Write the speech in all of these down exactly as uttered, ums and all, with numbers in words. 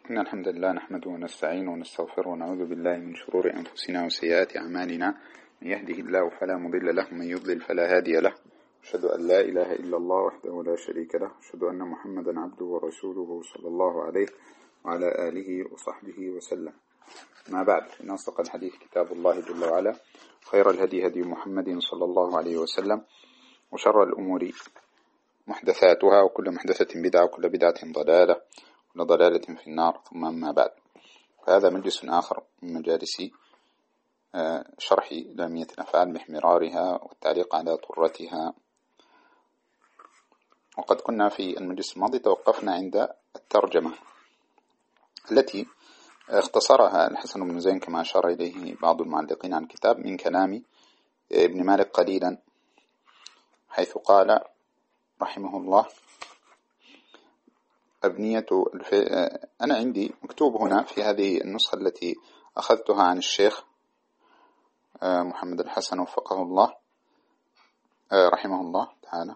إن الحمد لله نحمده ونستعينه ونستغفره ونعوذ بالله من شرور أنفسنا وسيئات أعمالنا. من يهده الله فلا مضل له ومن يضلل فلا هادي له. أشهد أن لا إله إلا الله وحده لا شريك له. أشهد أن محمدا عبده ورسوله صلى الله عليه وعلى آله وصحبه وسلم. ما بعد، إن أصدق الحديث كتاب الله جل وعلا، خير الهدي هدي محمد صلى الله عليه وسلم، وشر الأمور محدثاتها، وكل محدثة بدعة، وكل بدعة ضلالة، وكل ضلالة في النار. ثم أما بعد، فهذا مجلس آخر من مجالس شرح لامية الأفعال باحمرارها والتعليق على طرتها. وقد كنا في المجلس الماضي توقفنا عند الترجمة التي اختصرها الحسن بن زين كما أشار إليه بعض المعلقين عن الكتاب من كلام ابن مالك قليلا، حيث قال رحمه الله: أبنية الف... أنا عندي مكتوب هنا في هذه النسخة التي أخذتها عن الشيخ محمد الحسن وفقه الله رحمه الله تعالى: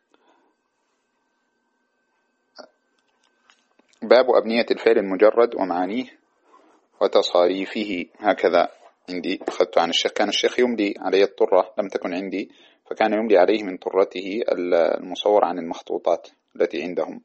باب أبنية الفعل المجرد ومعانيه وتصاريفه. هكذا عندي أخذت عن الشيخ. كان الشيخ يملي علي الطرة، لم تكن عندي، فكان يملي عليه من طرته المصور عن المخطوطات التي عندهم،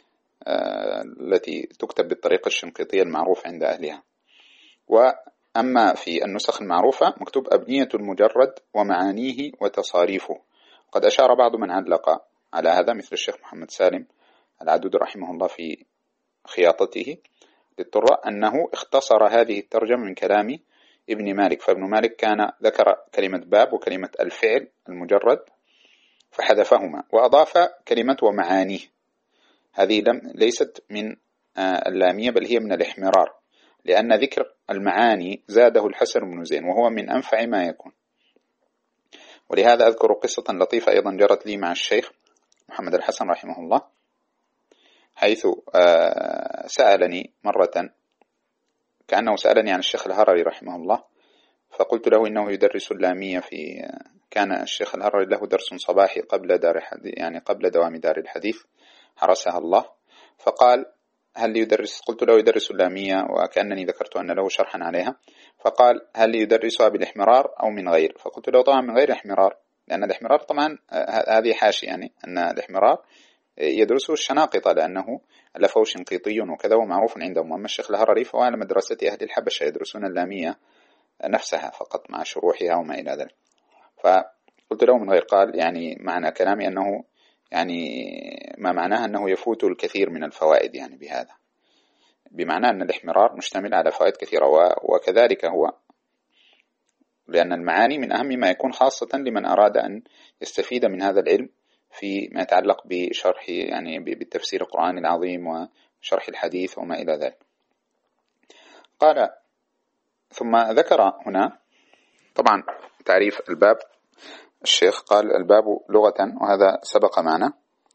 التي تكتب بالطريقة الشنقيطية المعروفة عند أهلها. وأما في النسخ المعروفة مكتوب أبنية المجرد ومعانيه وتصاريفه. قد أشار بعض من علق على هذا مثل الشيخ محمد سالم العدود رحمه الله في خياطته للطرة أنه اختصر هذه الترجمة من كلام ابن مالك. فابن مالك كان ذكر كلمة باب وكلمة الفعل المجرد فحذفهما وأضاف كلمة ومعانيه. هذه لم ليست من اللامية، بل هي من الاحمرار، لأن ذكر المعاني زاده الحسن بن زين وهو من أنفع ما يكون. ولهذا أذكر قصة لطيفة أيضا جرت لي مع الشيخ محمد الحسن رحمه الله، حيث سألني مرة، كأنه سألني عن الشيخ الهرري رحمه الله، فقلت له إنه يدرس اللامية في كان الشيخ الهرري له درس صباحي قبل دار الحديث، يعني قبل دوام دار الحديث حرسها الله. فقال: هل يدرس؟ قلت له يدرس اللامية، وكأنني ذكرت أن له شرحا عليها. فقال: هل يدرسها بالاحمرار أو من غير؟ فقلت له طبعا من غير احمرار، لأن الاحمرار طبعا هذه حاشي، يعني أن الاحمرار يدرسه الشناقطة لأنه ألفه شنقيطي وكذا ومعروف عندهم. أما الشيخ الهرري فهو على مدرسة أهل الحبشة يدرسون اللامية نفسها فقط مع شروحها وما إلى ذلك. فقلت له من غير. قال: يعني معنى كلامي أنه يعني ما معناه أنه يفوت الكثير من الفوائد، يعني بهذا بمعنى أن الاحمرار مشتمل على فوائد كثيرة، وكذلك هو، لأن المعاني من أهم ما يكون، خاصة لمن أراد أن يستفيد من هذا العلم في ما يتعلق بشرح، يعني بالتفسير القرآن العظيم وشرح الحديث وما إلى ذلك. قال: ثم ذكر هنا طبعا تعريف الباب. الشيخ قال: الباب لغة، وهذا سبق معنا.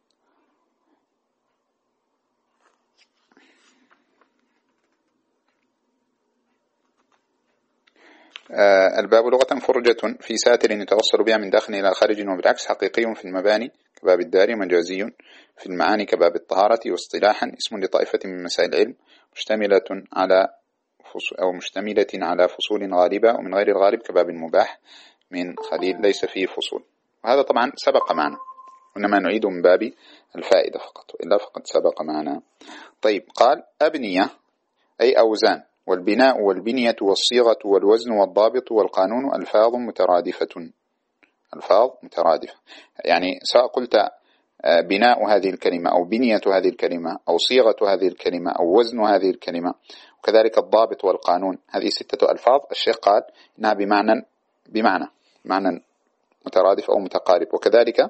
الباب لغة فرجة في ساتر يتوصل بها من داخل إلى خارج، وبالعكس حقيقي في المباني كباب الدار، مجازي في المعاني كباب الطهارة، واصطلاحا اسم لطائفة من مسائل العلم مشتملة على أو مشتملة على فصول غالبة، ومن غير الغالب كباب المباح من خليل ليس فيه فصول. وهذا طبعا سبق معنا، وإنما نعيد من باب الفائدة فقط، إلا فقد سبق معنا. طيب، قال: أبنية أي أوزان، والبناء والبنية والصيغة والوزن والضابط والقانون ألفاظ مترادفة. ألفاظ مترادفة، يعني سواء قلت بناء هذه الكلمة أو بنية هذه الكلمة أو صيغة هذه الكلمة أو وزن هذه الكلمة، وكذلك الضابط والقانون، هذه ستة ألفاظ. الشيخ قال إنها بمعنى بمعنى معنى مترادف أو متقارب. وكذلك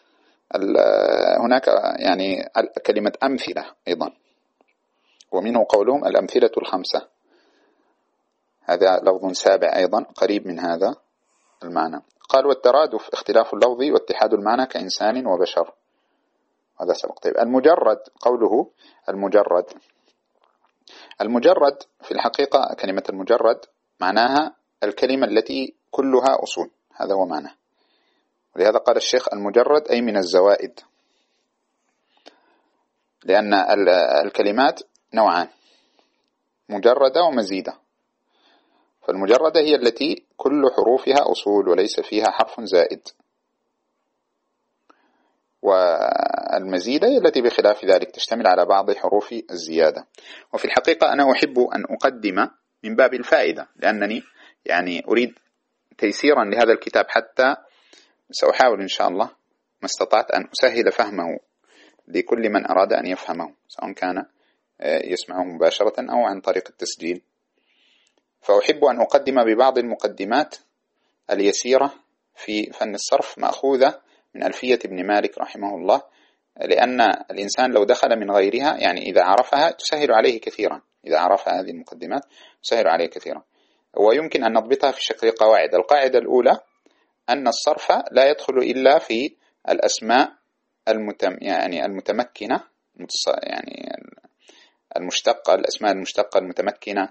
هناك يعني كلمة أمثلة أيضا، ومنه قولهم الأمثلة الخمسة، هذا لفظ سابع أيضا قريب من هذا المعنى. قال: والترادف اختلاف اللفظ واتحاد المعنى كإنسان وبشر، هذا سبق. طيب، المجرد، قوله المجرد. المجرد في الحقيقة كلمة المجرد معناها الكلمة التي كلها أصول، هذا هو معناه. ولهذا قال الشيخ المجرد أي من الزوائد، لأن الكلمات نوعان: مجردة ومزيدة. فالمجردة هي التي كل حروفها أصول وليس فيها حرف زائد، والمزيدة هي التي بخلاف ذلك تشتمل على بعض حروف الزيادة. وفي الحقيقة أنا أحب أن أقدم من باب الفائدة، لأنني يعني أريد تيسيرا لهذا الكتاب، حتى سأحاول إن شاء الله ما استطعت أن أسهل فهمه لكل من أراد أن يفهمه، سواء كان يسمعه مباشرة أو عن طريق التسجيل. فأحب أن أقدم ببعض المقدمات اليسيرة في فن الصرف مأخوذة من ألفية ابن مالك رحمه الله، لأن الإنسان لو دخل من غيرها يعني إذا عرفها تسهل عليه كثيرا، إذا عرف هذه المقدمات تسهل عليه كثيرا. ويمكن أن نضبطها في شكل قواعد. القاعدة الأولى أن الصرف لا يدخل إلا في الأسماء المتم يعني المتمكنة، يعني المشتقة، الأسماء المشتقة المتمكنة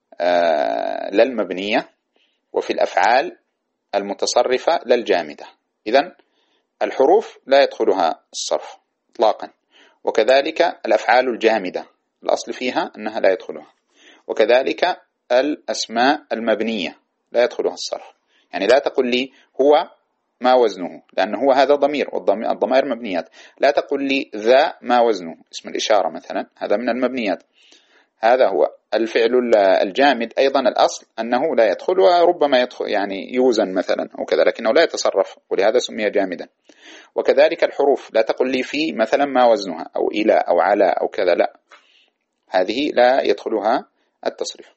لا المبنية، وفي الأفعال المتصرفة لا الجامدة. إذن الحروف لا يدخلها الصرف إطلاقا، وكذلك الأفعال الجامدة الأصل فيها أنها لا يدخلها، وكذلك الأسماء المبنية لا يدخلها الصرف. يعني لا تقل لي هو ما وزنه، لأنه هو هذا ضمير، والضمائر مبنيات. لا تقل لي ذا ما وزنه، اسم الإشارة مثلا هذا من المبنيات. هذا هو الفعل الجامد أيضا الأصل أنه لا يدخل، وربما يدخل يعني يوزن مثلا أو كذا، لكنه لا يتصرف، ولهذا سمي جامدا. وكذلك الحروف لا تقل لي في مثلا ما وزنها أو إلى أو على أو كذا، لا، هذه لا يدخلها التصريف.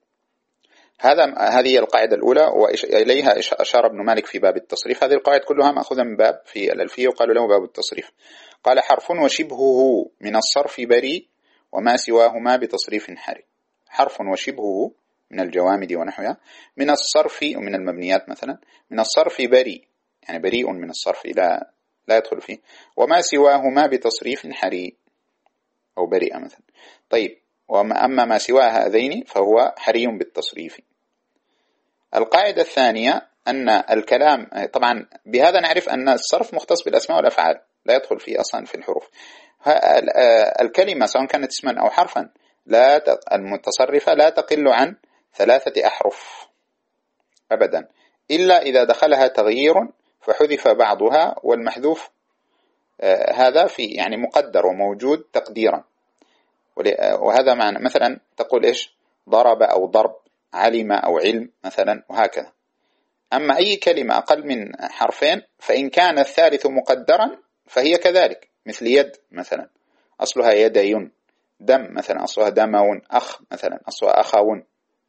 هذا هذه القاعدة الأولى، وإليها أشار ابن مالك في باب التصريف. هذه القواعد كلها مأخوذة من باب في الألفية وقالوا له باب التصريف. قال: حرف وشبهه من الصرف بريء وما سواهما بتصريف حري. حرف وشبهه من الجوامد ونحوها، من الصرف ومن المبنيات مثلا، من الصرف بريء يعني بريء من الصرف لا لا يدخل فيه، وما سواهما بتصريف حري أو بريء مثلا. طيب، وأما ما سوى هذين فهو حري بالتصريف. القاعدة الثانية أن الكلام، طبعا بهذا نعرف أن الصرف مختص بالأسماء والأفعال، لا يدخل فيه أصلا في الحروف. الكلمة سواء كانت اسما أو حرفا لا المتصرفة لا تقل عن ثلاثة أحرف أبدا، إلا إذا دخلها تغيير فحذف بعضها، والمحذوف هذا في يعني مقدر وموجود تقديرا. وهذا معنى مثلا تقول إيش؟ ضرب أو ضرب، علم أو علم مثلا، وهكذا. أما أي كلمة أقل من حرفين فإن كان الثالث مقدرا فهي كذلك، مثل يد مثلا أصلها يدين، دم مثلا أصلها دمون، أخ مثلا أصلها أخون،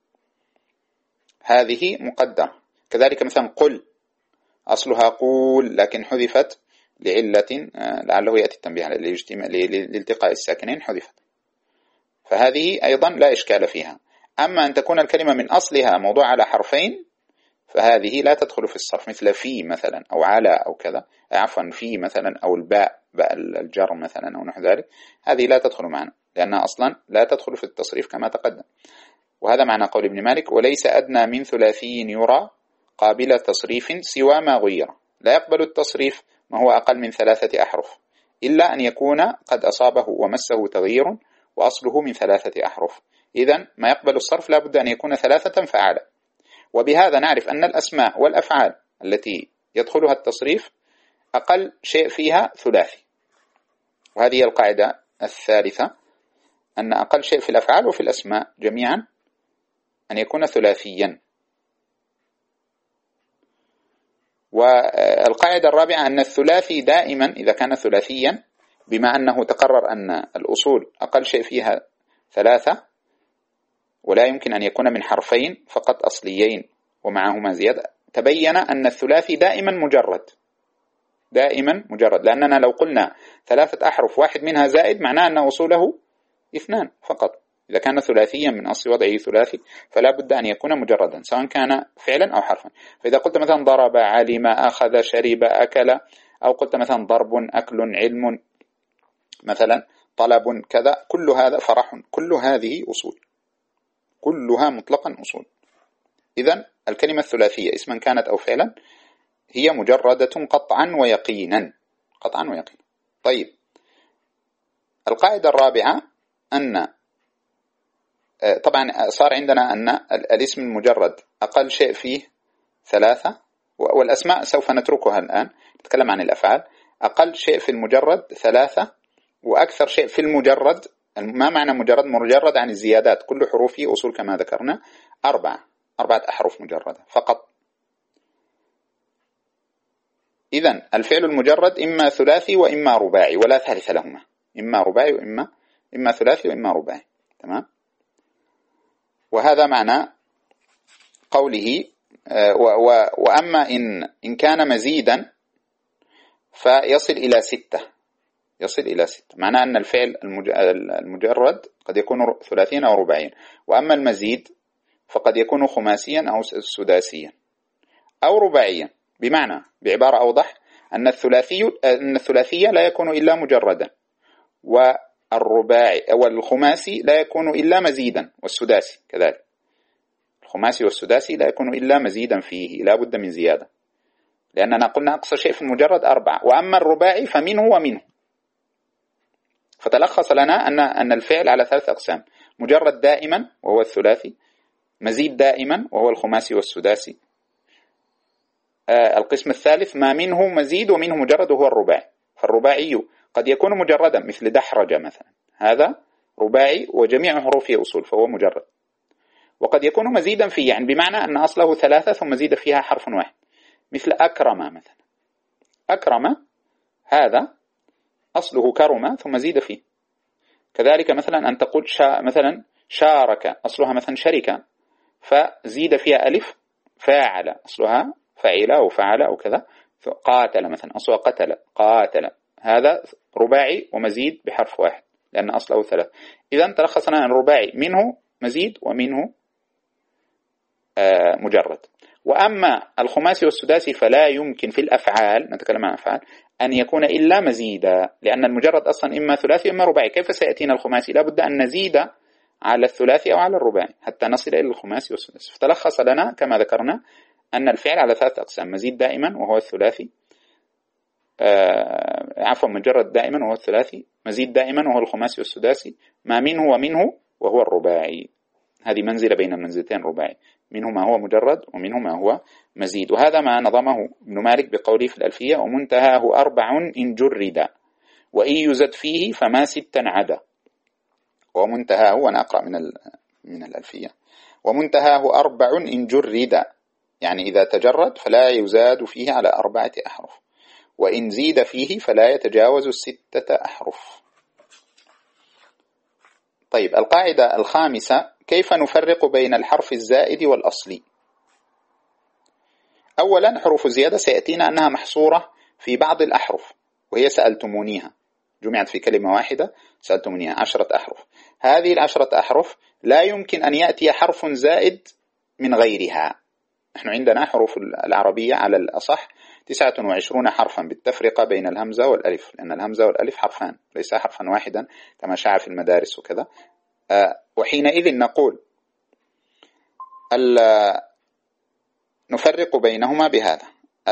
هذه مقدرة. كذلك مثلا قل أصلها قول لكن حذفت لعلة لعله يأتي التنبيه لالتقاء الساكنين حذفت، فهذه أيضا لا إشكال فيها. أما أن تكون الكلمة من أصلها موضوع على حرفين فهذه لا تدخل في الصرف، مثل في مثلا أو على أو كذا، عفوا في مثلا أو الباء باء الجر مثلا أو نحو ذلك، هذه لا تدخل معنا لأنها أصلا لا تدخل في التصريف كما تقدم. وهذا معنى قول ابن مالك: وليس أدنى من ثلاثي يرى قابل تصريف سوى ما غير. لا يقبل التصريف ما هو أقل من ثلاثة أحرف إلا أن يكون قد أصابه ومسه تغيير وأصله من ثلاثة أحرف. إذن ما يقبل الصرف لا بد أن يكون ثلاثة فأعلى. وبهذا نعرف أن الأسماء والأفعال التي يدخلها التصريف أقل شيء فيها ثلاثي. وهذه القاعدة الثالثة، أن أقل شيء في الأفعال وفي الأسماء جميعا أن يكون ثلاثيا. والقاعدة الرابعة أن الثلاثي دائما إذا كان ثلاثيا، بما أنه تقرر أن الأصول أقل شيء فيها ثلاثة ولا يمكن أن يكون من حرفين فقط أصليين ومعهما زيادة، تبين أن الثلاثي دائما مجرد، دائما مجرد، لأننا لو قلنا ثلاثة أحرف واحد منها زائد معناه أن أصوله اثنان فقط. إذا كان ثلاثيا من أصل وضعه ثلاثي فلا بد أن يكون مجردا سواء كان فعلا أو حرفا. فإذا قلت مثلا ضرب، علم، أخذ، شرب، أكل، أو قلت مثلا ضرب، أكل، علم مثلا، طلب، كذا، كل هذا فرح، كل هذه أصول، كلها مطلقا أصول. إذن الكلمة الثلاثية اسما كانت أو فعلا هي مجردة قطعا ويقينا، قطعا ويقينا. طيب، القاعدة الرابعة أن طبعا صار عندنا أن الاسم المجرد أقل شيء فيه ثلاثة، والأسماء سوف نتركها الآن، نتكلم عن الأفعال. أقل شيء في المجرد ثلاثة، وأكثر شيء في المجرد، ما معنى مجرد؟ مجرد عن الزيادات، كل حروفه أصول كما ذكرنا أربعة أربعة أحرف مجردة فقط. إذن الفعل المجرد إما ثلاثي وإما رباعي ولا ثالث لهما، إما رباعي وإما إما ثلاثي وإما رباعي. تمام. وهذا معنى قوله وأما إن إن كان مزيدا فيصل إلى ستة، يصل إلى ستة، معناه أن الفعل المجرد قد يكون ثلاثيا أو رباعيا. وأما المزيد فقد يكون خماسيا أو سداسيا أو رباعيا، بمعنى بعبارة أوضح أن الثلاثي أن الثلاثية لا يكون إلا مجردا، والرباعي والخماسي لا يكون إلا مزيدا، والسداسي كذلك. الخماسي والسداسي لا يكون إلا مزيدا فيه، لا بد من زيادة، لأننا قلنا أقصى شيء في المجرد أربعة. وأما الرباعي فمنه ومنه. فتلخص لنا أن أن الفعل على ثلاث أقسام: مجرد دائما وهو الثلاثي، مزيد دائما وهو الخماسي والسداسي، آه القسم الثالث ما منه مزيد ومنه مجرد وهو الرباعي. فالرباعي قد يكون مجردا مثل دحرج مثلا، هذا رباعي وجميع حروفه أصول فهو مجرد. وقد يكون مزيدا فيه، يعني بمعنى أن أصله ثلاثة ثم زيد فيها حرف واحد، مثل أكرم مثلا. أكرم هذا أصله كرم ثم زيد فيه. كذلك مثلا أن تقول شا مثلا شارك، أصلها مثلا شركة فزيد فيها ألف، فاعل أصلها فعل أو فعل أو كذا. قاتل مثلا أصلها قتل قاتل، هذا رباعي ومزيد بحرف واحد لأن أصله ثلاث. إذن تلخصنا أن الرباعي منه مزيد ومنه آه مجرد. وأما الخماسي والسداسي فلا يمكن في الأفعال، نتكلم عن أفعال، أن يكون إلا مزيدا، لأن المجرد أصلا إما ثلاثي إما رباعي. كيف سيأتينا الخماسي؟ لا بد أن نزيد على الثلاثي أو على الرباعي حتى نصل إلى الخماسي والسداسي. فتلخص لنا كما ذكرنا أن الفعل على ثلاث أقسام: مزيد دائما وهو الثلاثي، آه عفوا مجرد دائما وهو الثلاثي، مزيد دائما وهو الخماسي والسداسي، ما منه ومنه وهو الرباعي. هذه منزلة بين المنزلتين رباعي، منه ما هو مجرد ومنه ما هو مزيد. وهذا ما نظمه ابن مالك بقوله في الألفية: ومنتهاه أربع إن جرد، وإن يزد فيه فما ستا عدا. ومنتهاه، وأنا أقرأ من من الألفية: ومنتهاه أربع إن جرد، يعني إذا تجرد فلا يزاد فيه على أربعة أحرف، وإن زيد فيه فلا يتجاوز ستة أحرف. طيب، القاعدة الخامسة: كيف نفرق بين الحرف الزائد والأصلي؟ أولا، حروف الزيادة سيأتينا أنها محصورة في بعض الأحرف، وهي سألتمونيها، جمعت في كلمة واحدة سألتمونيها، عشرة أحرف. هذه العشرة أحرف لا يمكن أن يأتي حرف زائد من غيرها. نحن عندنا حروف العربية على الأصح تسعة وعشرون حرفا بالتفرقة بين الهمزة والألف، لأن الهمزة والألف حرفان ليس حرفا واحدا كما شاع في المدارس وكذا. أه وحينئذ نقول نفرق بينهما بهذا: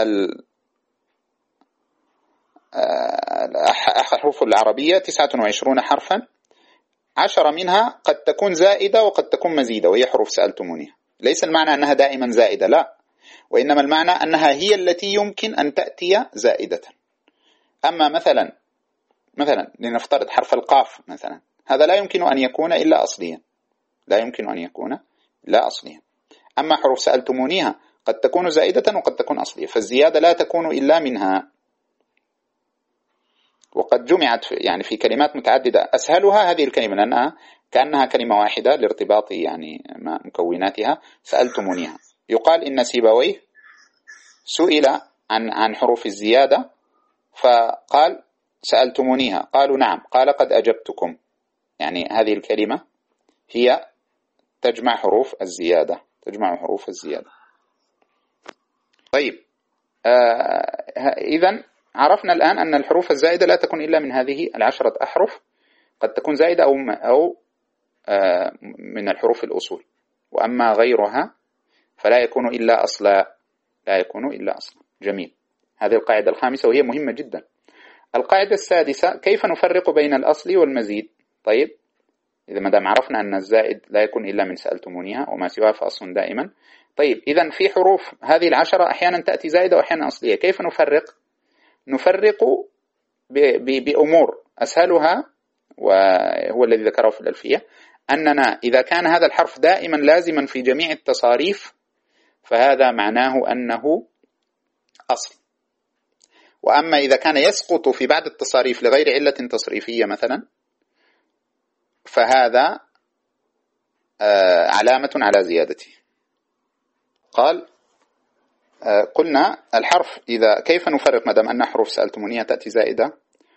الحروف العربية تسعة وعشرون حرفا، عشرة منها قد تكون زائدة وقد تكون مزيدة، وهي حروف سألتمونيها. ليس المعنى أنها دائما زائدة، لا، وإنما المعنى أنها هي التي يمكن أن تأتي زائدة. أما مثلا مثلا لنفترض حرف القاف مثلا، هذا لا يمكن أن يكون إلا أصليا، لا يمكن أن يكون إلا أصليا. أما حروف سألتمونيها قد تكون زائدة وقد تكون أصلية، فالزيادة لا تكون إلا منها. وقد جمعت في يعني في كلمات متعددة، أسهلها هذه الكلمة لأنها كأنها كلمة واحدة لارتباط يعني مكوناتها، سألتمونيها. يقال إن سيبويه سئل عن عن حروف الزيادة فقال: سألتمونيها؟ قالوا: نعم. قال: قد أجبتكم. يعني هذه الكلمة هي تجمع حروف الزيادة، تجمع حروف الزيادة. طيب، آه إذن عرفنا الآن أن الحروف الزائدة لا تكون إلا من هذه العشرة أحرف، قد تكون زائدة أو أو آه من الحروف الأصول. وأما غيرها فلا يكون إلا أصلا، لا يكون إلا أصلا. جميل، هذه القاعدة الخامسة وهي مهمة جدا. القاعدة السادسة: كيف نفرق بين الأصل والمزيد؟ طيب، إذا ما دام عرفنا أن الزائد لا يكون إلا من سألتمونيها وما سواها فأصل دائما. طيب إذن في حروف هذه العشرة أحيانا تأتي زائدة وأحيانا أصلية، كيف نفرق؟ نفرق بأمور أسهلها وهو الذي ذكره في الألفية، أننا إذا كان هذا الحرف دائما لازما في جميع التصاريف فهذا معناه أنه أصل. وأما إذا كان يسقط في بعض التصاريف لغير علة تصريفية مثلا فهذا علامة على زيادته. قال قلنا الحرف إذا كيف نفرق ما دام أن حروف سألتمونيها تأتي زائدة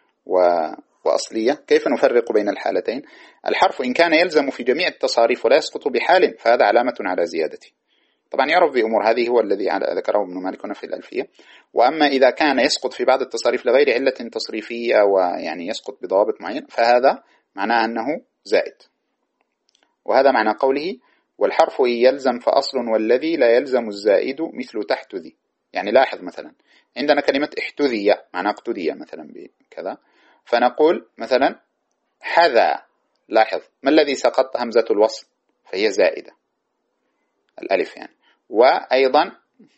وأصلية، كيف نفرق بين الحالتين؟ الحرف إن كان يلزم في جميع التصاريف ولا يسقط بحال فهذا علامة على زيادته. طبعا يعرف بأمور، هذه هو الذي ذكره ابن مالك هنا في الألفية. وأما إذا كان يسقط في بعض التصاريف لغير علة تصريفية ويعني يسقط بضوابط معينة فهذا معناه أنه زائد. وهذا معنى قوله والحرف إن يلزم فأصل والذي لا يلزم الزائد مثل تحتذي. يعني لاحظ مثلا عندنا كلمة احتذي معنى اقتدي مثلا بكذا، فنقول مثلا حذا، لاحظ ما الذي سقط؟ همزة الوصل فهي زائدة الألف يعني، وأيضا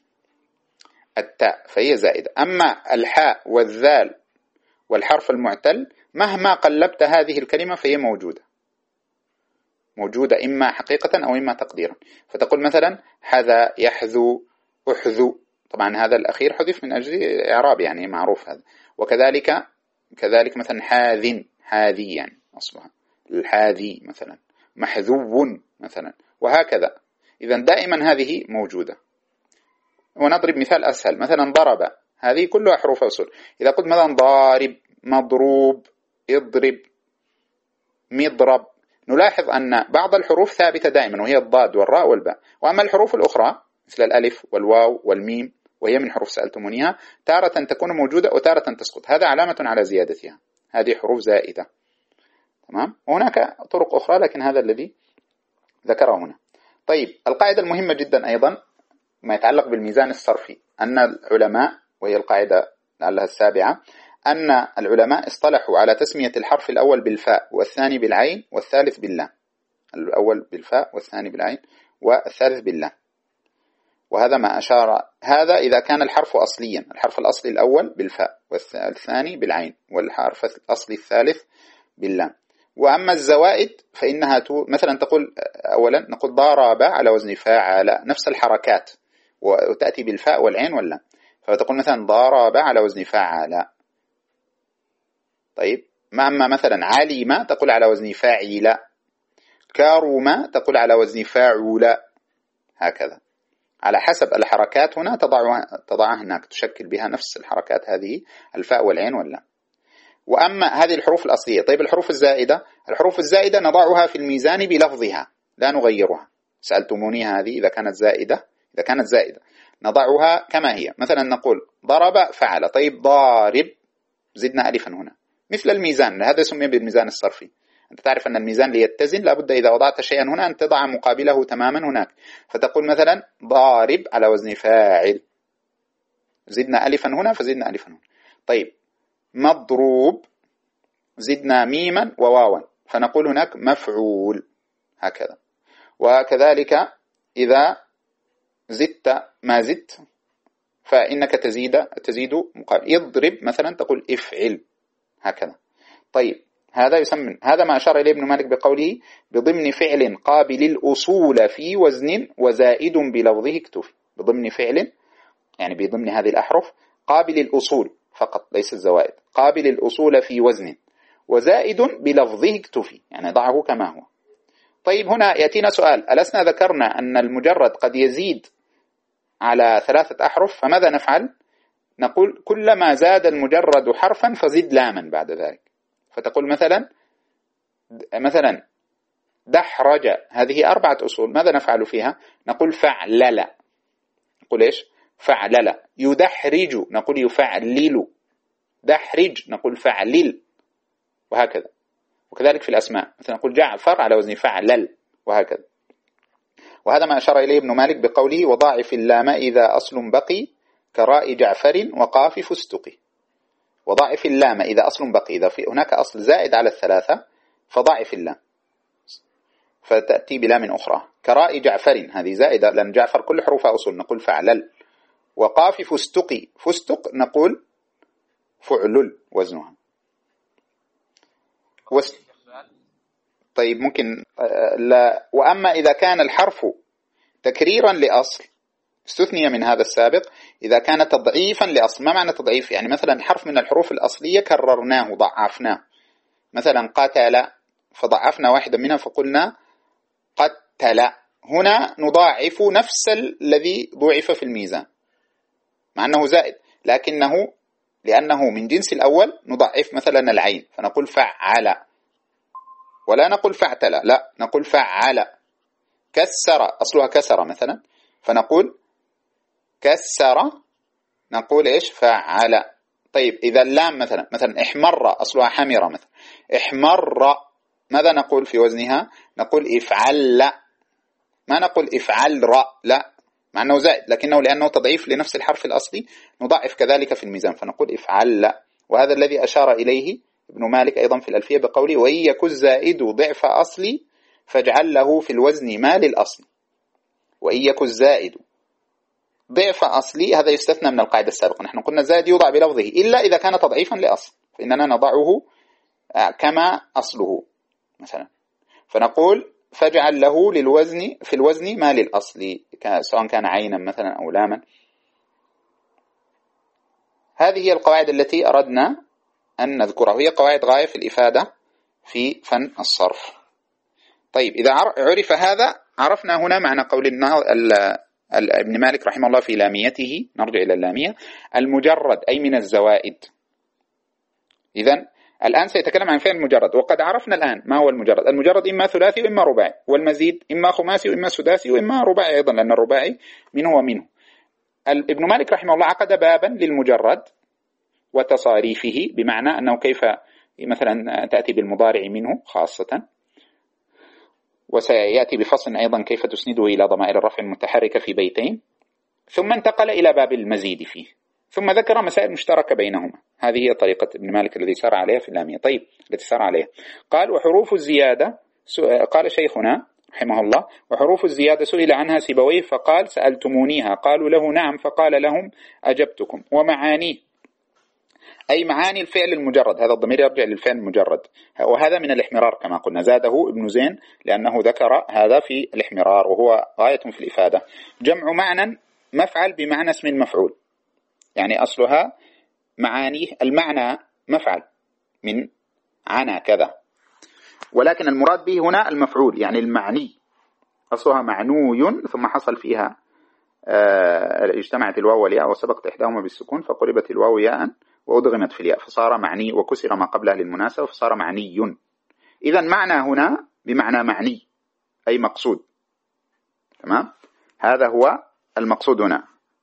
التاء فهي زائدة. أما الحاء والذال والحرف المعتل مهما قلبت هذه الكلمة فهي موجودة موجودة إما حقيقة أو إما تقديرا. فتقول مثلا حذا، يحذو، أحذو، طبعا هذا الأخير حذف من أجل إعراب يعني معروف هذا. وكذلك كذلك مثلا حاذ، حاذي يعني أصلها الحاذي مثلا، محذو مثلا، وهكذا. إذن دائما هذه موجودة. ونضرب مثال أسهل، مثلا ضرب، هذه كلها حروف أصول. إذا قلت مثلا ضارب، مضروب، اضرب، مضرب، نلاحظ أن بعض الحروف ثابتة دائما وهي الضاد والراء والباء. وأما الحروف الأخرى مثل الألف والواو والميم وهي من حروف سألتمونيها تارة تكون موجودة وتارة تسقط، هذا علامة على زيادتها، هذه حروف زائدة. تمام. وهناك طرق أخرى لكن هذا الذي ذكره هنا. طيب القاعدة المهمة جدا أيضا ما يتعلق بالميزان الصرفي، أن العلماء، وهي القاعدة لعلها السابعة، أن العلماء اصطلحوا على تسمية الحرف الأول بالفاء والثاني بالعين والثالث باللام. الأول بالفاء والثاني بالعين والثالث باللام. وهذا ما أشار، هذا إذا كان الحرف أصليا، الحرف الأصلي الأول بالفاء والثاني بالعين والحرف الأصلي الثالث باللام. وأما الزوائد فإنها مثلا تقول أولا نقول ضارب على وزن فاعل، نفس الحركات وتأتي بالفاء والعين واللام، فتقول مثلا ضارب على وزن فاعل. طيب ما أما مثلا علم تقول على وزن فاعل، كارم تقول على وزن فاعل، هكذا على حسب الحركات هنا تضعها تضعها هناك، تشكل بها نفس الحركات هذه الفاء والعين واللام. وأما هذه الحروف الأصلية. طيب الحروف الزائدة، الحروف الزائدة نضعها في الميزان بلفظها لا نغيرها. سألتموني هذه إذا كانت زائدة، إذا كانت زائدة نضعها كما هي. مثلا نقول ضرب فعل، طيب ضارب زدنا ألفا هنا مثل الميزان، هذا سمي بالميزان الصرفي. أنت تعرف أن الميزان ليتزن لابد إذا وضعت شيئا هنا أن تضع مقابله تماما هناك، فتقول مثلا ضارب على وزن فاعل، زدنا ألفا هنا فزدنا ألفا هنا. طيب مضروب زدنا ميما وواوا فنقول هناك مفعول، هكذا. وكذلك إذا زدت ما زدت فإنك تزيد تزيد مقابل، يضرب مثلا تقول افعل، هكذا. طيب هذا يسمى، هذا ما أشار إليه ابن مالك بقوله بضمن فعل قابل الأصول في وزن وزائد بلفظه اكتفي. بضمن فعل يعني بضمن هذه الأحرف قابل الأصول فقط ليس الزوائد، قابل الأصول في وزن وزائد بلفظه اكتفي، يعني ضعه كما هو. طيب هنا يأتينا سؤال، ألسنا ذكرنا أن المجرد قد يزيد على ثلاثة أحرف، فماذا نفعل؟ نقول كلما زاد المجرد حرفا فزد لاما بعد ذلك. فتقول مثلا مثلا دحرج، هذه أربعة أصول، ماذا نفعل فيها؟ نقول فعلل، نقول إيش؟ فعلل. يدحرج نقول يفعلل، دحرج نقول فعلل، وهكذا. وكذلك في الأسماء مثلا نقول جعفر على وزن فعلل، وهكذا. وهذا ما أشار إليه ابن مالك بقوله وضاعف اللام إذا أصل بقي كراء جعفر وقاف فستقي. وضاعف اللام إذا أصل بقي، إذا في هناك أصل زائد على الثلاثة فضاعف اللام. فتأتي بلام أخرى كراء جعفر، هذه زائدة لأن جعفر كل حروفها أصول، نقول فعلل. وقاف فستقي، فستق نقول فعلل وزنها. وس... طيب ممكن لا. وأما إذا كان الحرف تكريرا لأصل استثني من هذا السابق. إذا كان تضعيفا لأصل، ما معنى تضعيف؟ يعني مثلا حرف من الحروف الأصلية كررناه ضعفناه، مثلا قتل فضعفنا واحدا منها فقلنا قتل، هنا نضاعف نفس الذي ضعف في الميزان مع أنه زائد، لكنه لأنه من جنس الأول نضعف مثلا العين فنقول فعل، ولا نقول فاعتل، لا نقول فعل. كسر أصلها كسر مثلا فنقول كسر، نقول إيش؟ فعل. طيب إذا اللام مثلا مثلا احمر أصلها حمر مثلا، احمر ماذا نقول في وزنها؟ نقول افعل، ما نقول افعل را، لا مع أنه زائد لكنه لأنه تضعيف لنفس الحرف الأصلي نضعف كذلك في الميزان فنقول افعل. وهذا الذي أشار إليه ابن مالك أيضا في الألفية بقوله وإن يكن الزائد ضعف أصلي فاجعل له في الوزن ما للأصل. وإن يكن الزائد ضعف أصلي هذا يستثنى من القاعدة السابقة، نحن قلنا الزائد يوضع بلفظه إلا إذا كان تضعيفا لأصل فإننا نضعه كما أصله مثلا، فنقول فاجعل له للوزن في الوزن ما للأصل سواء كان عينا مثلا أو لاما. هذه هي القواعد التي أردنا أن نذكرها، وهي قواعد غاية في الإفادة في فن الصرف. طيب إذا عرف هذا عرفنا هنا معنى قول ابن مالك رحمه الله في لاميته، نرجع إلى اللامية، المجرد أي من الزوائد. إذن الآن سيتكلم عن فعل المجرد، وقد عرفنا الآن ما هو المجرد. المجرد إما ثلاثي وإما رباعي، والمزيد إما خماسي وإما سداسي وإما رباعي أيضا لأن الرباعي منه ومنه. ابن مالك رحمه الله عقد بابا للمجرد وتصاريفه، بمعنى أنه كيف مثلا تأتي بالمضارع منه خاصة، وسيأتي بفصل أيضا كيف تسنده إلى ضمائر الرفع المتحركة في بيتين، ثم انتقل إلى باب المزيد فيه، ثم ذكر مسائل مشتركة بينهما. هذه هي طريقة ابن مالك الذي سار عليها في اللامية. طيب التي سار عليها قال وحروف الزيادة، قال شيخنا رحمه الله وحروف الزيادة سئل عنها سيبويه فقال سألتمونيها، قالوا له نعم، فقال لهم أجبتكم. ومعانيه أي معاني الفعل المجرد، هذا الضمير يرجع للفعل المجرد، وهذا من الاحمرار كما قلنا، زاده ابن زين لأنه ذكر هذا في الاحمرار وهو غاية في الإفادة. جمع معنى مفعل بمعنى اسم المفعول، يعني أصلها معانيه المعنى مفعل من عنا كذا، ولكن المراد به هنا المفعول يعني المعني، أصلها معنوي ثم حصل فيها اه اجتمعت الواو والياء وسبقت إحداهما بالسكون فقلبت الواو ياء وأدغمت في الياء فصار معني، وكسر ما قبله للمناسبة فصار معني. إذن معنى هنا بمعنى معني أي مقصود، تمام؟ هذا هو المقصود هنا.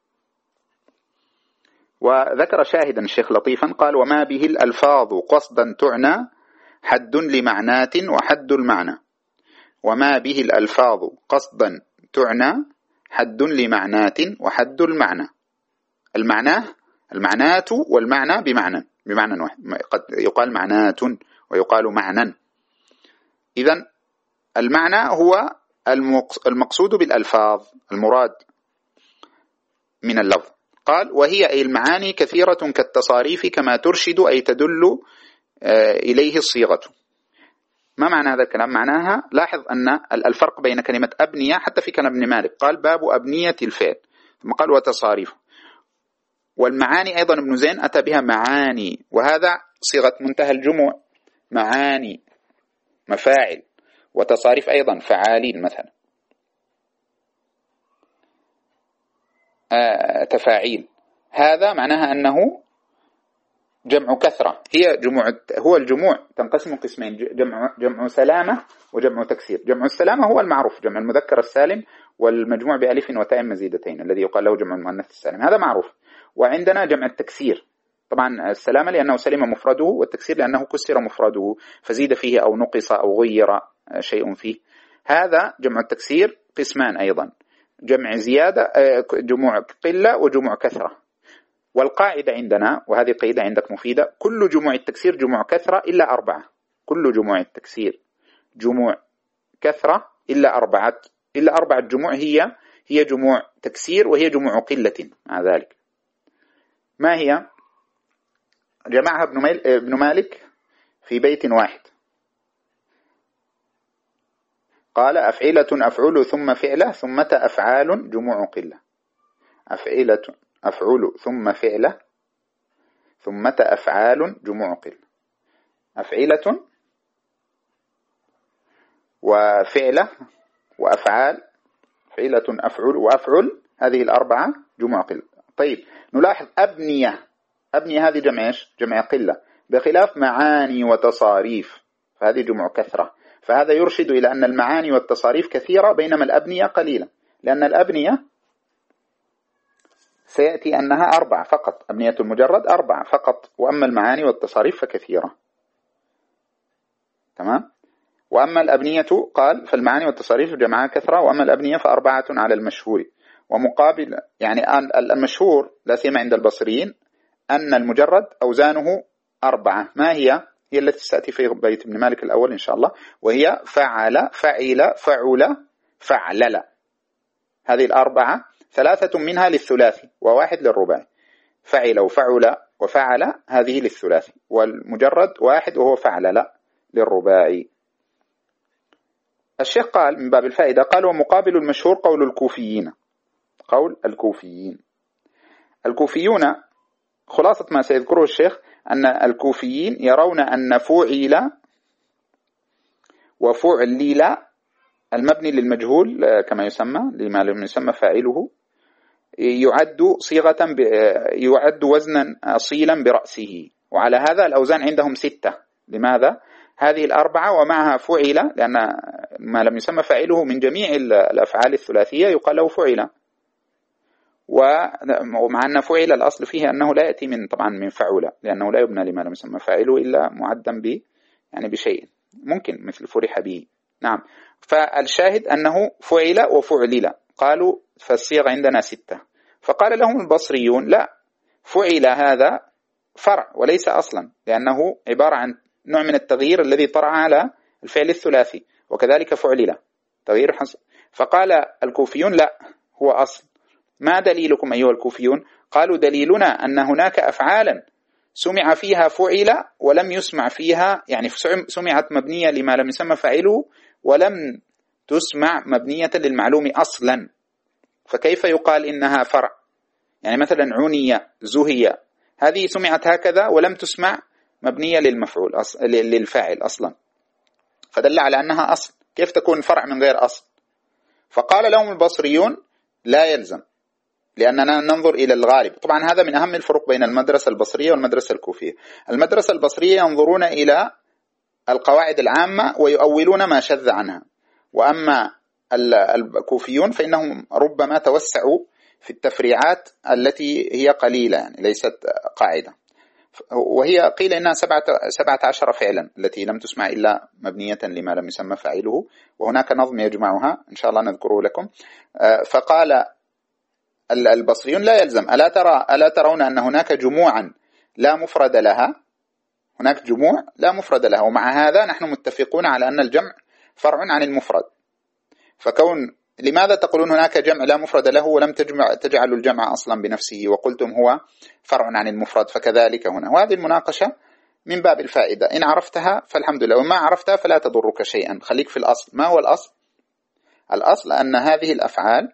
وذكر شاهدا الشيخ لطيفا قال وما به الألفاظ قصدا تعنى حد لمعنات وحد المعنى. وما به الألفاظ قصدا تعنى حد لمعنات وحد المعنى. المعنى المعنات والمعنى بمعنى بمعنى واحد، قد يقال معنات ويقال معنى. إذن المعنى هو المقصود بالألفاظ المراد من اللفظ. قال وهي أي المعاني كثيرة كالتصاريف كما ترشد أي تدل إليه الصيغة. ما معنى هذا الكلام؟ معناها لاحظ أن الفرق بين كلمة أبنية حتى في كلام ابن مالك قال باب أبنية الفعل ثم قال وتصاريف، والمعاني أيضا ابن زين أتى بها معاني، وهذا صيغة منتهى الجموع، معاني مفاعل، وتصاريف أيضا فعالين مثلا آه تفاعيل. هذا معناها أنه جمع كثرة، هي جموع، هو الجموع تنقسم قسمين، جمع جمع سلامة وجمع تكسير. جمع السلامة هو المعروف، جمع المذكر السالم والمجموع بألف وتاء مزيدتين الذي يقال له جمع المؤنث السالم، هذا معروف. وعندنا جمع التكسير، طبعا السلامة لأنه سلم مفرده، والتكسير لأنه كسر مفرده فزيد فيه أو نقص أو غير شيء فيه. هذا جمع التكسير قسمان أيضا، جمع زيادة، جموع قلة وجموع كثرة. والقاعدة عندنا، وهذه قاعدة عندك مفيدة، كل جموع التكسير جموع كثرة إلا أربعة. كل جموع التكسير جموع كثرة إلا أربعة إلا أربعة جموع هي هي جموع تكسير، وهي جموع قلة مع ذلك. ما هي؟ جمعها ابن مالك في بيت واحد، قال أفعلة أفعل ثم فعلة ثم أفعال جموع قلة. أفعلة أفعل ثم فعلة ثم أفعال جموع قلة. أفعلة وفعلة وأفعال، فعلة أفعل وأفعل، هذه الأربعة جموع قلة. طيب نلاحظ أبنية، أبنية هذه جمع إيش؟ جمع قلة، بخلاف معاني وتصاريف فهذه جمع كثرة. فهذا يرشد إلى أن المعاني والتصاريف كثيرة بينما الأبنية قليلة، لأن الأبنية سيأتي أنها أربعة فقط، أبنية المجرد أربعة فقط، وأما المعاني والتصاريف فكثيرة. تمام. وأما الأبنية قال فالمعاني والتصاريف جمعها كثرة، وأما الأبنية فأربعة على المشهور. ومقابل يعني المشهور لا سيما عند البصريين أن المجرد أوزانه أربعة. ما هي؟ هي التي ستأتي في بيت ابن مالك الأول إن شاء الله، وهي فعل فعل فعل فعلل. هذه الأربعة ثلاثة منها للثلاثي وواحد للرباعي. فعل وفعل وفعل هذه للثلاثي، والمجرد واحد وهو فعلل للرباعي. الشيخ قال من باب الفائدة، قال ومقابل المشهور قول الكوفيين. قول الكوفيين، الكوفيون خلاصة ما سيذكره الشيخ أن الكوفيين يرون أن فعل وفعلل المبني للمجهول كما يسمى لما لم يسمى فاعله يعد صيغة يعد وزنا أصيلا برأسه، وعلى هذا الأوزان عندهم ستة. لماذا؟ هذه الأربعة ومعها فعل، لأن ما لم يسمى فاعله من جميع الأفعال الثلاثية يقال له فعل، ومع أن فعل الأصل فيه أنه لا يأتي من طبعا من فعل، لأنه لا يبنى لما لم يسمى فاعله إلا معدا ب يعني بشيء ممكن مثل فرح به. نعم. فالشاهد أنه فعل وفعلل، قالوا فالصيغة عندنا ستة. فقال لهم البصريون لا، فعل هذا فرع وليس أصلا، لأنه عبارة عن نوع من التغيير الذي طرأ على الفعل الثلاثي، وكذلك فعلل تغيير حصل. فقال الكوفيون لا، هو أصل. ما دليلكم أيها الكوفيون؟ قالوا دليلنا أن هناك أفعالا سمع فيها فعل ولم يسمع فيها، يعني سمعت مبنية لما لم يسمى فاعله ولم تسمع مبنية للمعلوم أصلا، فكيف يقال إنها فرع؟ يعني مثلا عني زهي، هذه سمعت هكذا ولم تسمع مبنية للمفعول أص... للفاعل أصلا، فدل على أنها أصل، كيف تكون فرع من غير أصل؟ فقال لهم البصريون لا يلزم، لأننا ننظر إلى الغالب. طبعا هذا من أهم الفروق بين المدرسة البصرية والمدرسة الكوفية. المدرسة البصرية ينظرون إلى القواعد العامة ويؤولون ما شذ عنها، وأما الكوفيون فإنهم ربما توسعوا في التفريعات التي هي قليلة، يعني ليست قاعدة، وهي قيل إنها سبعة, سبعة عشر فعلا التي لم تسمع إلا مبنية لما لم يسمى فاعله، وهناك نظم يجمعها إن شاء الله نذكره لكم. فقال البصريون لا يلزم، ألا ترى ألا ترون أن هناك جموعا لا مفرد لها، هناك جموع لا مفرد لها، ومع هذا نحن متفقون على أن الجمع فرع عن المفرد. فكون لماذا تقولون هناك جمع لا مفرد له ولم تجمع تجعلوا الجمع أصلا بنفسه وقلتم هو فرع عن المفرد؟ فكذلك هنا. وهذه المناقشة من باب الفائدة، إن عرفتها فالحمد لله، وما عرفتها فلا تضرك شيئا، خليك في الأصل. ما هو الأصل؟ الأصل أن هذه الأفعال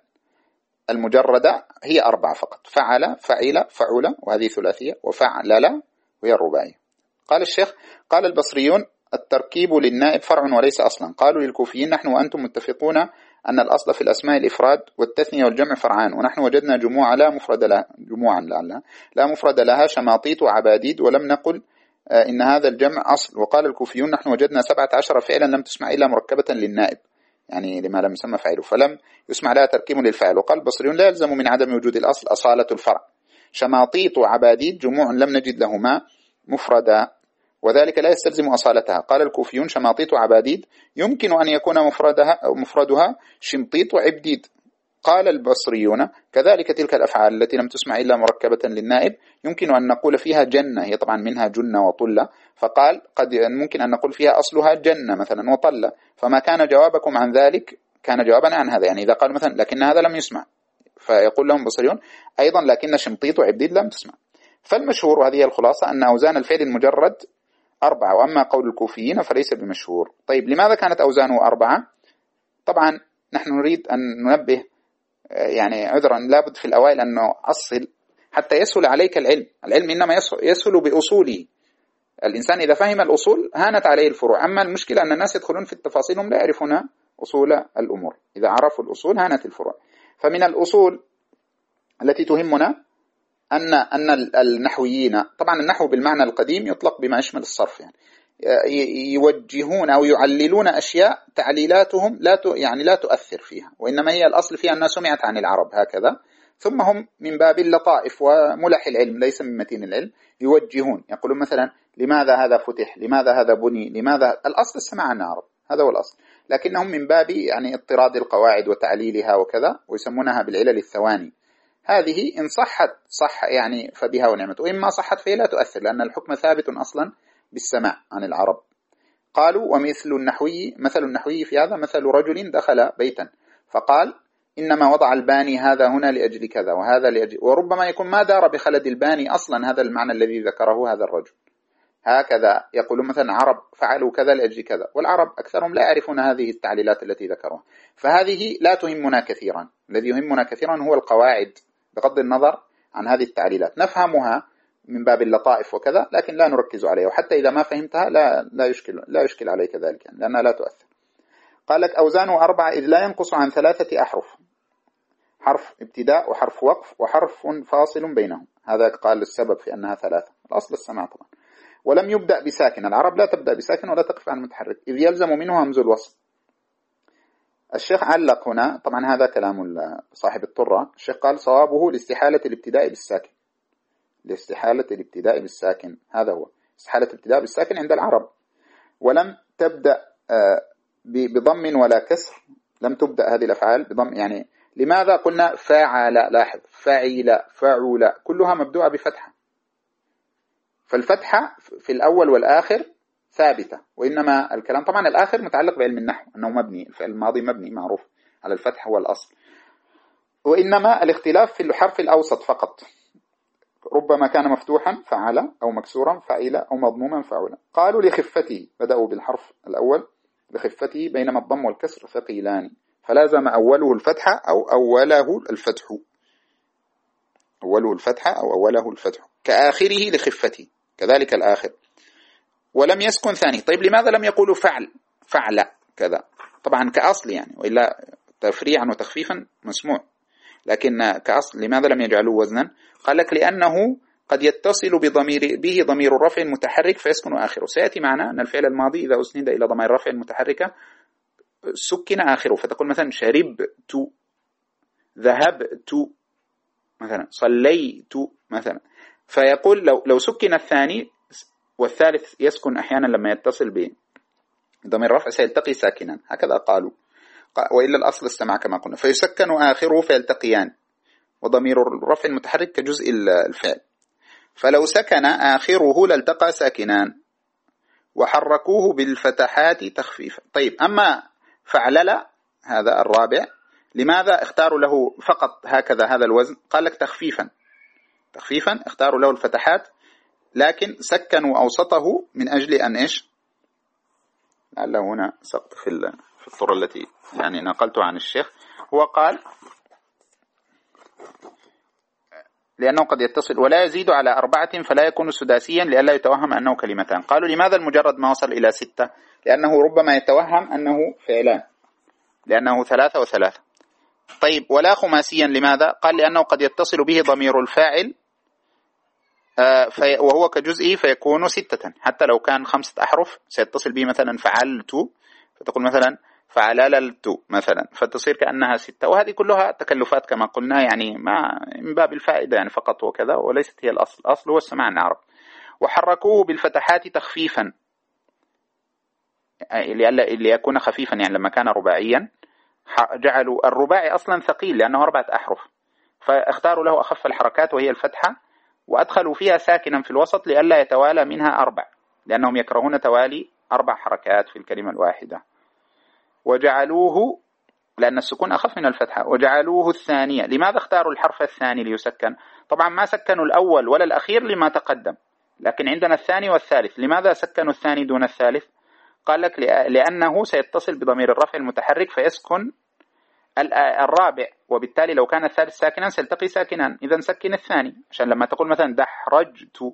المجردة هي أربعة فقط، فعل فعل فعل وهذه ثلاثية، وفعلل وهي الرباعية. قال الشيخ قال البصريون التركيب للنائب فرع وليس أصلا. قالوا للكوفيين نحن وأنتم متفقون أن الأصل في الأسماء الإفراد والتثنية والجمع فرعان، ونحن وجدنا جموعا لا مفرد لها جموعا لعلها لا مفرد لها شماطيط وعباديد، ولم نقل إن هذا الجمع أصل. وقال الكوفيون نحن وجدنا سبعة عشر فعلا لم تسمع إلا مركبة للنائب، يعني لما لم يسمى فاعله، فلم يسمع لها تركيب للفاعل. وقال البصريون لا يلزم من عدم وجود الأصل أصالة الفرع. شماطيط وعباديد جموع لم نجد لهما مفردا، وذلك لا يستلزم أصالتها. قال الكوفيون شماطيط وعباديد يمكن أن يكون مفردها مفردها شمطيط وعبديد. قال البصريون كذلك تلك الأفعال التي لم تسمع إلا مركبة للنائب يمكن أن نقول فيها جنة، هي طبعا منها جنة وطلة، فقال قد ممكن أن نقول فيها أصلها جنة مثلا وطلة، فما كان جوابكم عن ذلك كان جوابنا عن هذا. يعني إذا قالوا مثلا لكن هذا لم يسمع، فيقول لهم البصريون أيضا لكن شمطيط وعبديد لم تسمع. فالمشهور، وهذه هي الخلاصة، أن أوزان الفعل المجرد أربعة، وأما قول الكوفيين فليس بمشهور. طيب لماذا كانت أوزانه أربعة؟ طبعا نحن نريد أن ننبه، يعني عذرا لابد في الأوائل أنه أصل حتى يسهل عليك العلم. العلم إنما يسهل بأصوله. الإنسان إذا فهم الأصول هانت عليه الفروع. أما المشكلة أن الناس يدخلون في التفاصيل هم لا يعرفون أصول الأمور. إذا عرفوا الأصول هانت الفروع. فمن الأصول التي تهمنا أن أن النحويين، طبعا النحو بالمعنى القديم يطلق بما يشمل الصرف، يعني يوجهون أو يعللون أشياء تعليلاتهم لا يعني لا تؤثر فيها، وإنما هي الأصل فيها أنها سمعت عن العرب هكذا، ثم هم من باب اللطائف وملح العلم ليس من متين العلم يوجهون، يقولون مثلا لماذا هذا فتح، لماذا هذا بني، لماذا، الأصل السماع عن العرب، هذا هو الأصل، لكنهم من باب يعني اضطراد القواعد وتعليلها وكذا، ويسمونها بالعلل الثواني. هذه إن صحت صح يعني فبها ونعمت، وإما صحت فهي لا تؤثر، لأن الحكم ثابت أصلا بالسماع عن العرب. قالوا ومثل النحوي، مثل النحوي في هذا مثل رجل دخل بيتا فقال إنما وضع الباني هذا هنا لأجل كذا وهذا لأجل، وربما يكون ما دار بخلد الباني أصلا هذا المعنى الذي ذكره هذا الرجل. هكذا يقولون مثلا عرب فعلوا كذا لأجل كذا، والعرب أكثرهم لا يعرفون هذه التعليلات التي ذكروها، فهذه لا تهمنا كثيرا. الذي يهمنا كثيرا هو القواعد بغض النظر عن هذه التعليلات، نفهمها من باب اللطائف وكذا، لكن لا نركز عليها، وحتى إذا ما فهمتها لا لا يشكل لا يشكل عليك ذلك، يعني لأنها لا تؤثر. قال لك أوزانه أربعة إذ لا ينقص عن ثلاثة أحرف، حرف ابتداء وحرف وقف وحرف فاصل بينهم. هذا قال السبب في أنها ثلاثة، الأصل السماع طبعا. ولم يبدأ بساكن، العرب لا تبدأ بساكن ولا تقف عن متحرك إذ يلزم منه همز الوصل. الشيخ علق هنا، طبعا هذا كلام صاحب الطرة، الشيخ قال صوابه لاستحالة الابتداء بالساكن، لاستحالة الابتداء بالساكن، هذا هو استحالة الابتداء بالساكن عند العرب. ولم تبدأ بضم ولا كسر، لم تبدأ هذه الأفعال بضم. يعني لماذا قلنا فاعل، لاحظ فاعل فاعل كلها مبدوءة بفتحة، فالفتحة في الأول والآخر ثابتة، وإنما الكلام طبعا الآخر متعلق بعلم النحو أنه مبني، الماضي مبني معروف على الفتح هو الأصل، وإنما الاختلاف في الحرف الأوسط فقط، ربما كان مفتوحا فعل أو مكسورا فعل أو مضموما فعل. قالوا لخفته، بدأوا بالحرف الأول لخفته، بينما الضم والكسر ثقيلان فلازم أوله الفتحة أو أوله الفتح، أوله الفتحة أو أوله الفتح، كآخره لخفته كذلك الآخر. ولم يسكن ثاني. طيب لماذا لم يقولوا فعل فعل كذا؟ طبعا كأصل يعني، وإلا تفريعا وتخفيفا مسموع، لكن كأصل لماذا لم يجعلوه وزنا؟ قال لك لأنه قد يتصل بضمير به ضمير الرفع المتحرك فيسكن آخره. سيأتي معنا أن الفعل الماضي إذا أسند إلى ضمير الرفع المتحركة سكن آخره، فتقول مثلا شربت، ذهبت مثلا، صليت مثلا، فيقول لو لو سكن الثاني والثالث يسكن أحيانا لما يتصل بضمير الرفع سيلتقي ساكنا، هكذا قالوا، وإلا الأصل السماع كما قلنا، فيسكن آخره فيلتقيان، وضمير الرفع المتحرك كجزء الفعل، فلو سكن آخره لالتقى ساكنان وحركوه بالفتحات تخفيفا. طيب أما فعلل هذا الرابع لماذا اختاروا له فقط هكذا هذا الوزن؟ قال لك تخفيفا، تخفيفا اختاروا له الفتحات، لكن سكنوا أوسطه من أجل أن إيش؟ لعله هنا سقط في في الطرة التي يعني نقلت عن الشيخ. هو قال لأنه قد يتصل ولا يزيد على أربعة فلا يكون سداسيا لئلا يتوهم أنه كلمتان. قالوا لماذا المجرد ما وصل إلى ستة؟ لأنه ربما يتوهم أنه فعلان، لأنه ثلاثة وثلاثة. طيب ولا خماسيا لماذا؟ قال لأنه قد يتصل به ضمير الفاعل وهو كجزئه فيكون ستة، حتى لو كان خمسة أحرف سيتصل به مثلا فعلت، فتقول مثلا فعللت مثلا، فتصير كأنها ستة. وهذه كلها تكلفات كما قلنا، يعني ما من باب الفائدة يعني فقط وكذا، وليست هي الأصل. الأصل هو السماع عن العرب. وحركوه بالفتحات تخفيفا ليكون خفيفا، يعني لما كان رباعيا جعلوا الرباعي أصلا ثقيل لأنه أربعة أحرف، فاختاروا له أخف الحركات وهي الفتحة، وأدخلوا فيها ساكنا في الوسط لئلا يتوالى منها أربع، لأنهم يكرهون توالي أربع حركات في الكلمة الواحدة. وجعلوه، لأن السكون أخف من الفتحة، وجعلوه الثانية. لماذا اختاروا الحرف الثاني ليسكن؟ طبعا ما سكنوا الأول ولا الأخير لما تقدم، لكن عندنا الثاني والثالث. لماذا سكنوا الثاني دون الثالث؟ قال لك لأنه سيتصل بضمير الرفع المتحرك فيسكن الرابع، وبالتالي لو كان الثالث ساكنا سيلتقي ساكنان، إذا سكن الثاني. عشان لما تقول مثلا دحرجت،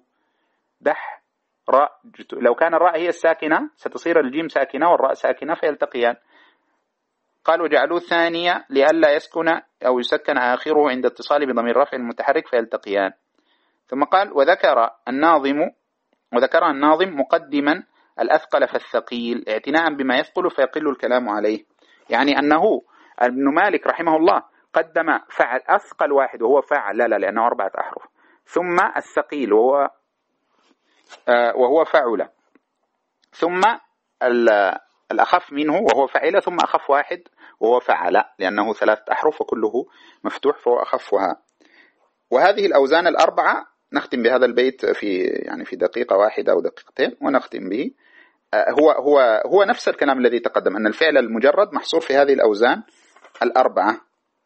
دحرجت، لو كان الراء هي الساكنة ستصير الجيم ساكنة والراء ساكنة فيلتقيان. قالوا جعلوه ثانية لئلا يسكن أو يسكن آخره عند اتصال بضمير الرفع المتحرك فيلتقيان. ثم قال وذكر الناظم وذكر الناظم مقدما الأثقل فالثقيل اعتناء بما يثقل فيقل الكلام عليه. يعني أنه ابن مالك رحمه الله قدم فعل أثقل واحد وهو فعلل لأنه أربعة أحرف، ثم الثقيل وهو آه وهو فعل، ثم الأخف منه وهو فعل، ثم أخف واحد وهو فعل لأنه ثلاثة أحرف وكله مفتوح فهو أخفها. وهذه الأوزان الأربعة نختم بهذا البيت في يعني في دقيقة واحدة أو دقيقتين ونختم به. هو هو هو نفس الكلام الذي تقدم، أن الفعل المجرد محصور في هذه الأوزان الأربعة.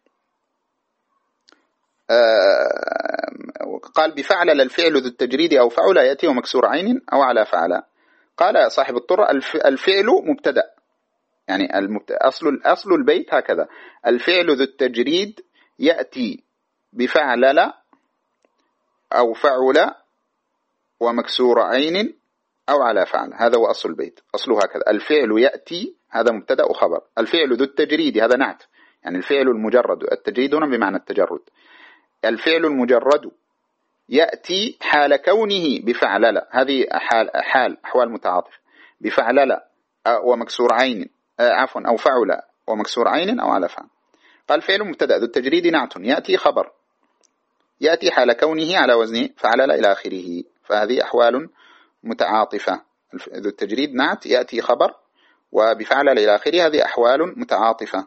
قال بفعل الفعل ذو التجريد أو فعل يأتي ومكسور عين أو على فعل. قال صاحب الطرة الفعل مبتدأ، يعني أصل أصل البيت هكذا: الفعل ذو التجريد يأتي بفعلل أو فعل ومكسور عين أو على فعل. هذا هو أصل البيت، أصله هكذا: الفعل يأتي، هذا مبتدأ وخبر، الفعل ذو التجريد هذا نعت، يعني الفعل المجرد، التجريد هنا بمعنى التجرد. الفعل المجرد يأتي حال كونه بفعلل، هذه حال حال أحوال متعاطف، بفعلل ومكسور عين عفوا أو فعل ومكسور عين أو على فعل. قال فعل مبتدأ ذو التجريد نعت يأتي خبر، يأتي حال كونه على وزن فعلل إلى آخره، فهذه أحوال متعاطفة. ذو التجريد نعت يأتي خبر وبفعلل إلى آخره، هذه أحوال متعاطفة.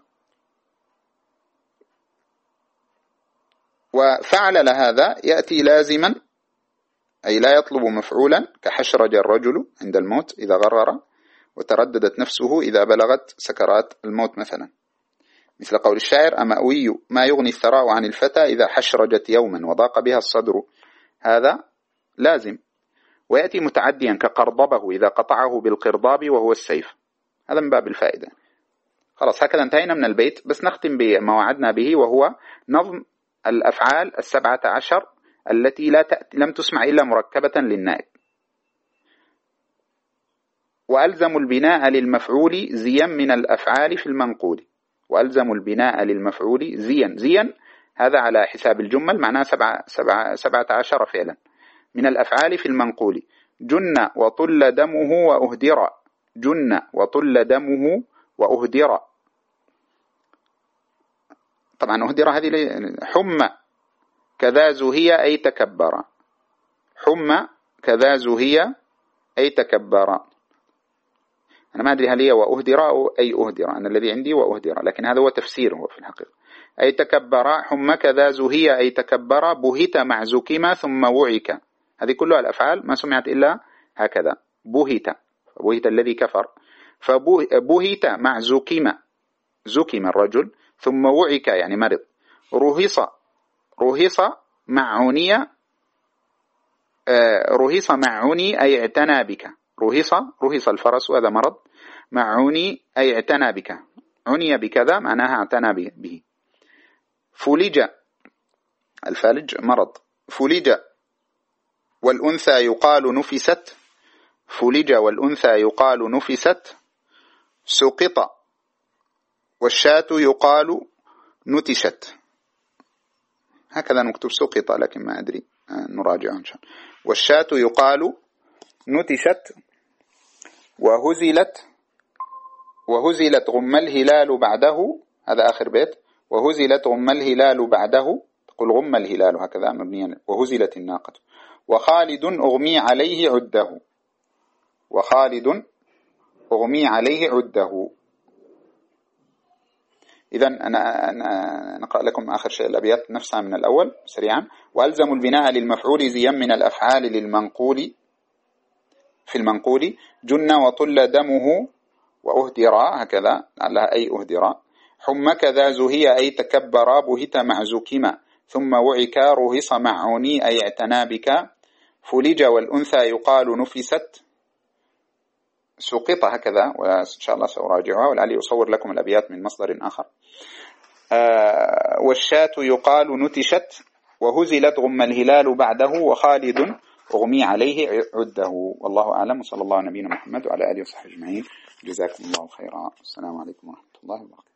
وفعلل هذا يأتي لازما، أي لا يطلب مفعولا، كحشرج الرجل عند الموت إذا غرر وترددت نفسه إذا بلغت سكرات الموت مثلا، مثل قول الشاعر: أمأوي ما يغني الثراء عن الفتى إذا حشرجت يوما وضاق بها الصدر. هذا لازم. ويأتي متعديا كقرضبه إذا قطعه بالقرضاب وهو السيف. هذا من باب الفائدة. خلاص، هكذا انتهينا من البيت، بس نختم بما وعدنا به، وهو نظم الأفعال السبعة عشر التي لا تأتي لم تسمع إلا مركبة للنائب. وألزم البناء للمفعول زيا من الأفعال في المنقول. وألزم البناء للمفعول زيا، زيا هذا على حساب الجمل معناه سبعة, سبعة, سبعة عشر فعلا من الأفعال في المنقول. جن وطل دمه وأهدر، جن وطل دمه وأهدر. طبعا أهدر هذه حم كذا زهي أي تكبر، حم كذا زهي أي تكبر. أنا ما أدري هل هي وأهدر أو أي أهدر، أنا الذي عندي وأهدر، لكن هذا هو تفسيره في الحقيقة. أي تكبر، حم كذا زهي أي تكبر، بهت مع زكما ثم وعك. هذه كلها الأفعال ما سمعت إلا هكذا: بهت، بهت الذي كفر، فبهت مع زكما، زكم الرجل، ثم وعك يعني مرض. رهص، رهص مع عني، آه رهص مع عني أي اعتنى بك، رهص، رهص الفرس هذا مرض، مع عني أي اعتنى بك، عني بكذا معناها اعتنى به. فلج، الفالج مرض، فلج والأنثى يقال نفست، فلج والأنثى يقال نفست. سقط والشاة يقال نتشت. هكذا نكتب سقط، لكن ما أدري، نراجع إن شاء الله. والشاة يقال نتشت. وهزلت، وهزلت غم الهلال بعده، هذا آخر بيت. وهزلت غم الهلال بعده، تقول غم الهلال هكذا مبنيا. وهزلت الناقة. وخالد أغمي عليه عده، وخالد أغمي عليه عده. إذن أنا, أنا نقرأ لكم آخر شيء الأبيات نفسها من الأول سريعا. وألزم البناء للمفعول زيا من الأفعال للمنقول. في المنقول جن وطل دمه وأهدرا، هكذا لعلها أي أهدرا. حم كذا زهي أي تكبرا، بهت معزكما ثم وعكا، رهص معوني أي اعتنى بك. فلج والأنثى يقال نفست سقط، هكذا، وإن شاء الله سأراجعها ولعلي أصور لكم الأبيات من مصدر آخر. آه والشاة يقال نتشت، وهزلت غم الهلال بعده، وخالد أغمي عليه عده. والله أعلم، وصلى الله على نبينا محمد وعلى آله وصحبه أجمعين. جزاكم الله خيرا. السلام عليكم ورحمة الله وبركاته.